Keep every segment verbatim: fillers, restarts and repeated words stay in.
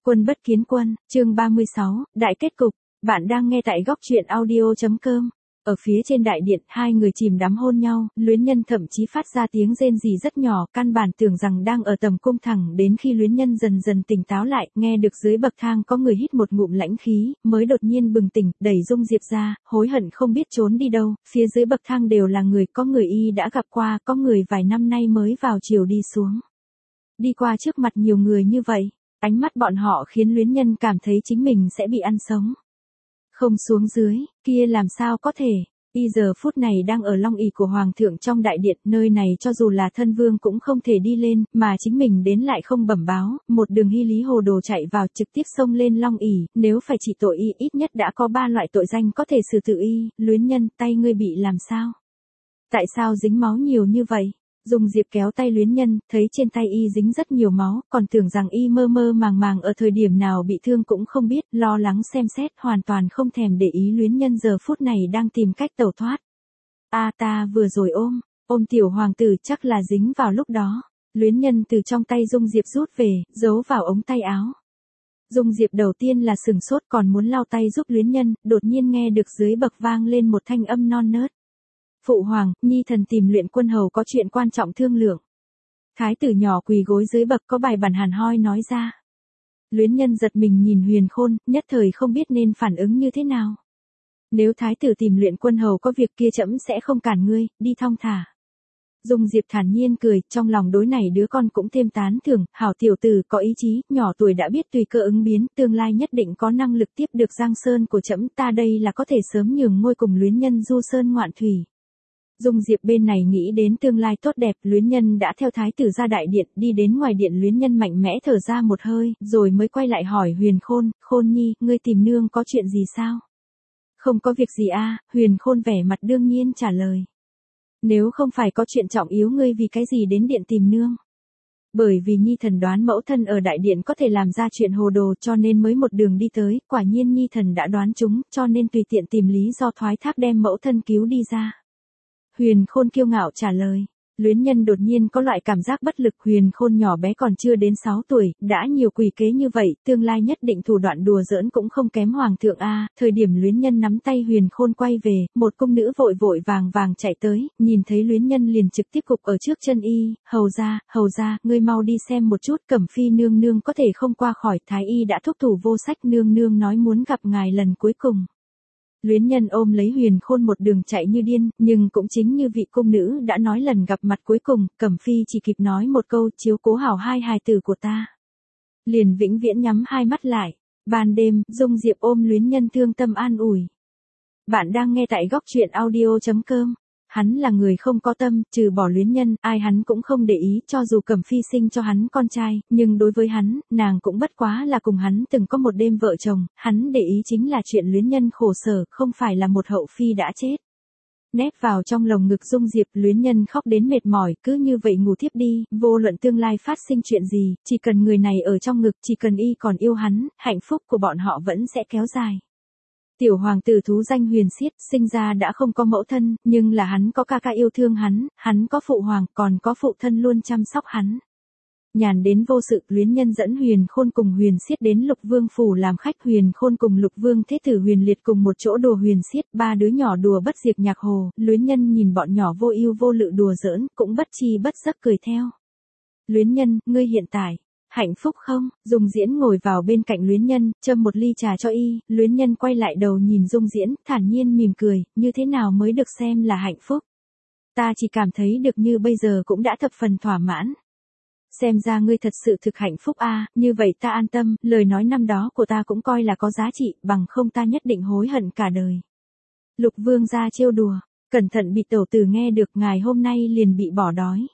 Quân bất kiến quân, chương ba mươi sáu, đại kết cục. Bạn đang nghe tại góc truyện audio.com. Ở phía trên đại điện, hai người chìm đắm hôn nhau, Luyến Nhân thậm chí phát ra tiếng rên rỉ rất nhỏ, căn bản tưởng rằng đang ở tầm cung, thẳng đến khi Luyến Nhân dần dần tỉnh táo lại, nghe được dưới bậc thang có người hít một ngụm lãnh khí, mới đột nhiên bừng tỉnh, đẩy Dung Diệp ra, hối hận không biết trốn đi đâu, phía dưới bậc thang đều là người, có người y đã gặp qua, có người vài năm nay mới vào chiều đi xuống. Đi qua trước mặt nhiều người như vậy, ánh mắt bọn họ khiến Luyến Nhân cảm thấy chính mình sẽ bị ăn sống. Không xuống dưới, kia làm sao có thể, y giờ phút này đang ở long ỷ của Hoàng thượng trong đại điện, nơi này cho dù là thân vương cũng không thể đi lên, mà chính mình đến lại không bẩm báo, một đường hy lý hồ đồ chạy vào trực tiếp xông lên long ỷ, nếu phải trị tội y ít nhất đã có ba loại tội danh có thể xử tử y. Luyến Nhân, tay ngươi bị làm sao? Tại sao dính máu nhiều như vậy? Dung Diệp kéo tay Luyến Nhân, thấy trên tay y dính rất nhiều máu, còn tưởng rằng y mơ mơ màng màng ở thời điểm nào bị thương cũng không biết, lo lắng xem xét, hoàn toàn không thèm để ý Luyến Nhân giờ phút này đang tìm cách tẩu thoát. A ta vừa rồi ôm, ôm tiểu hoàng tử chắc là dính vào lúc đó. Luyến Nhân từ trong tay Dung Diệp rút về, giấu vào ống tay áo. Dung Diệp đầu tiên là sừng sốt, còn muốn lau tay giúp Luyến Nhân, đột nhiên nghe được dưới bậc vang lên một thanh âm non nớt. Phụ hoàng, nhi thần tìm Luyện Quân hầu có chuyện quan trọng thương lượng. Thái tử nhỏ quỳ gối dưới bậc có bài bản hàn hoi nói ra. Luyến Nhân giật mình nhìn Huyền Khôn, nhất thời không biết nên phản ứng như thế nào. Nếu thái tử tìm Luyện Quân hầu có việc kia trẫm sẽ không cản ngươi, đi thong thả. Dung Diệp thản nhiên cười, trong lòng đối này đứa con cũng thêm tán thưởng, hảo tiểu tử có ý chí, nhỏ tuổi đã biết tùy cơ ứng biến, tương lai nhất định có năng lực tiếp được Giang Sơn của trẫm, ta đây là có thể sớm nhường ngôi cùng Luyến Nhân du sơn ngoạn thủy. Dung Diệp bên này nghĩ đến tương lai tốt đẹp, Luyến Nhân đã theo thái tử ra đại điện, đi đến ngoài điện. Luyến Nhân mạnh mẽ thở ra một hơi, rồi mới quay lại hỏi Huyền Khôn, Khôn nhi, ngươi tìm nương có chuyện gì sao? Không có việc gì a, Huyền Khôn vẻ mặt đương nhiên trả lời. Nếu không phải có chuyện trọng yếu ngươi vì cái gì đến điện tìm nương? Bởi vì nhi thần đoán mẫu thân ở đại điện có thể làm ra chuyện hồ đồ cho nên mới một đường đi tới, quả nhiên nhi thần đã đoán chúng, cho nên tùy tiện tìm lý do thoái thác đem mẫu thân cứu đi ra. Huyền Khôn kiêu ngạo trả lời. Luyến Nhân đột nhiên có loại cảm giác bất lực, Huyền Khôn nhỏ bé còn chưa đến sáu tuổi, đã nhiều quỷ kế như vậy, tương lai nhất định thủ đoạn đùa giỡn cũng không kém hoàng thượng a. Thời điểm Luyến Nhân nắm tay Huyền Khôn quay về, một cung nữ vội vội vàng vàng chạy tới, nhìn thấy Luyến Nhân liền trực tiếp gục ở trước chân y, hầu ra, hầu ra, ngươi mau đi xem một chút, Cẩm Phi nương nương có thể không qua khỏi, thái y đã thúc thủ vô sách, nương nương nói muốn gặp ngài lần cuối cùng. Luyến Nhân ôm lấy Huyền Khôn một đường chạy như điên, nhưng cũng chính như vị cung nữ đã nói lần gặp mặt cuối cùng, Cẩm Phi chỉ kịp nói một câu chiếu cố hảo hai hài tử của ta. Liền vĩnh viễn nhắm hai mắt lại. Ban đêm, Dung Diệp ôm Luyến Nhân thương tâm an ủi. Bạn đang nghe tại góc truyện audio.com. Hắn là người không có tâm, trừ bỏ Luyến Nhân, ai hắn cũng không để ý, cho dù Cẩm Phi sinh cho hắn con trai, nhưng đối với hắn, nàng cũng bất quá là cùng hắn từng có một đêm vợ chồng, hắn để ý chính là chuyện Luyến Nhân khổ sở, không phải là một hậu phi đã chết. Nép vào trong lồng ngực Dung Diệp, Luyến Nhân khóc đến mệt mỏi, cứ như vậy ngủ thiếp đi, vô luận tương lai phát sinh chuyện gì, chỉ cần người này ở trong ngực, chỉ cần y còn yêu hắn, hạnh phúc của bọn họ vẫn sẽ kéo dài. Tiểu hoàng tử thú danh Huyền Siết, sinh ra đã không có mẫu thân, nhưng là hắn có ca ca yêu thương hắn, hắn có phụ hoàng, còn có phụ thân luôn chăm sóc hắn. Nhàn đến vô sự, Luyến Nhân dẫn Huyền Khôn cùng Huyền Siết đến Lục Vương phủ làm khách. Huyền Khôn cùng Lục Vương thế tử Huyền Liệt cùng một chỗ đùa Huyền Siết, ba đứa nhỏ đùa bất diệt nhạc hồ, Luyến Nhân nhìn bọn nhỏ vô ưu vô lự đùa giỡn, cũng bất chi bất giấc cười theo. Luyến Nhân, ngươi hiện tại hạnh phúc không? Dung Diễn ngồi vào bên cạnh Luyến Nhân, châm một ly trà cho y, Luyến Nhân quay lại đầu nhìn Dung Diễn, thản nhiên mỉm cười, như thế nào mới được xem là hạnh phúc? Ta chỉ cảm thấy được như bây giờ cũng đã thập phần thỏa mãn. Xem ra ngươi thật sự thực hạnh phúc a, như vậy ta an tâm, lời nói năm đó của ta cũng coi là có giá trị, bằng không ta nhất định hối hận cả đời. Lục Vương ra trêu đùa, cẩn thận bị tẩu tử nghe được, ngài hôm nay liền bị bỏ đói.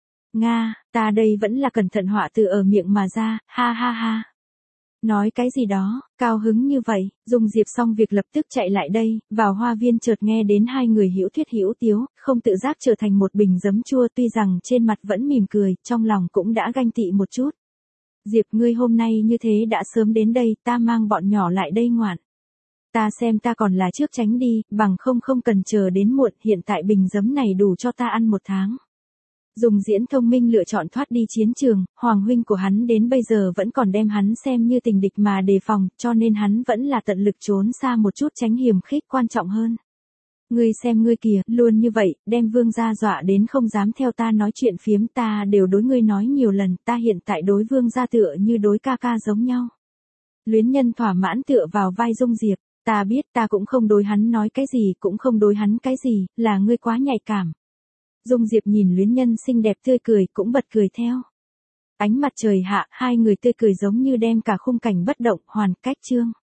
Nga, ta đây vẫn là cẩn thận họa từ ở miệng mà ra, ha ha ha. Nói cái gì đó, cao hứng như vậy, Dung Diệp xong việc lập tức chạy lại đây, vào hoa viên chợt nghe đến hai người hữu thuyết hữu tiếu, không tự giác trở thành một bình giấm chua, tuy rằng trên mặt vẫn mỉm cười, trong lòng cũng đã ganh tị một chút. Diệp ngươi hôm nay như thế đã sớm đến đây, ta mang bọn nhỏ lại đây ngoạn. Ta xem ta còn là trước tránh đi, bằng không không cần chờ đến muộn, hiện tại bình giấm này đủ cho ta ăn một tháng. Dùng diễn thông minh lựa chọn thoát đi chiến trường, hoàng huynh của hắn đến bây giờ vẫn còn đem hắn xem như tình địch mà đề phòng, cho nên hắn vẫn là tận lực trốn xa một chút tránh hiểm khích quan trọng hơn. Ngươi xem ngươi kìa, luôn như vậy, đem vương gia dọa đến không dám theo ta nói chuyện phiếm, ta đều đối ngươi nói nhiều lần, ta hiện tại đối vương gia tựa như đối ca ca giống nhau. Luyến Nhân thỏa mãn tựa vào vai Dung Diệp, ta biết ta cũng không đối hắn nói cái gì, cũng không đối hắn cái gì, là ngươi quá nhạy cảm. Dung Diệp nhìn Luyến Nhân xinh đẹp tươi cười, cũng bật cười theo. Ánh mặt trời hạ, hai người tươi cười giống như đem cả khung cảnh bất động hoàn cách chương.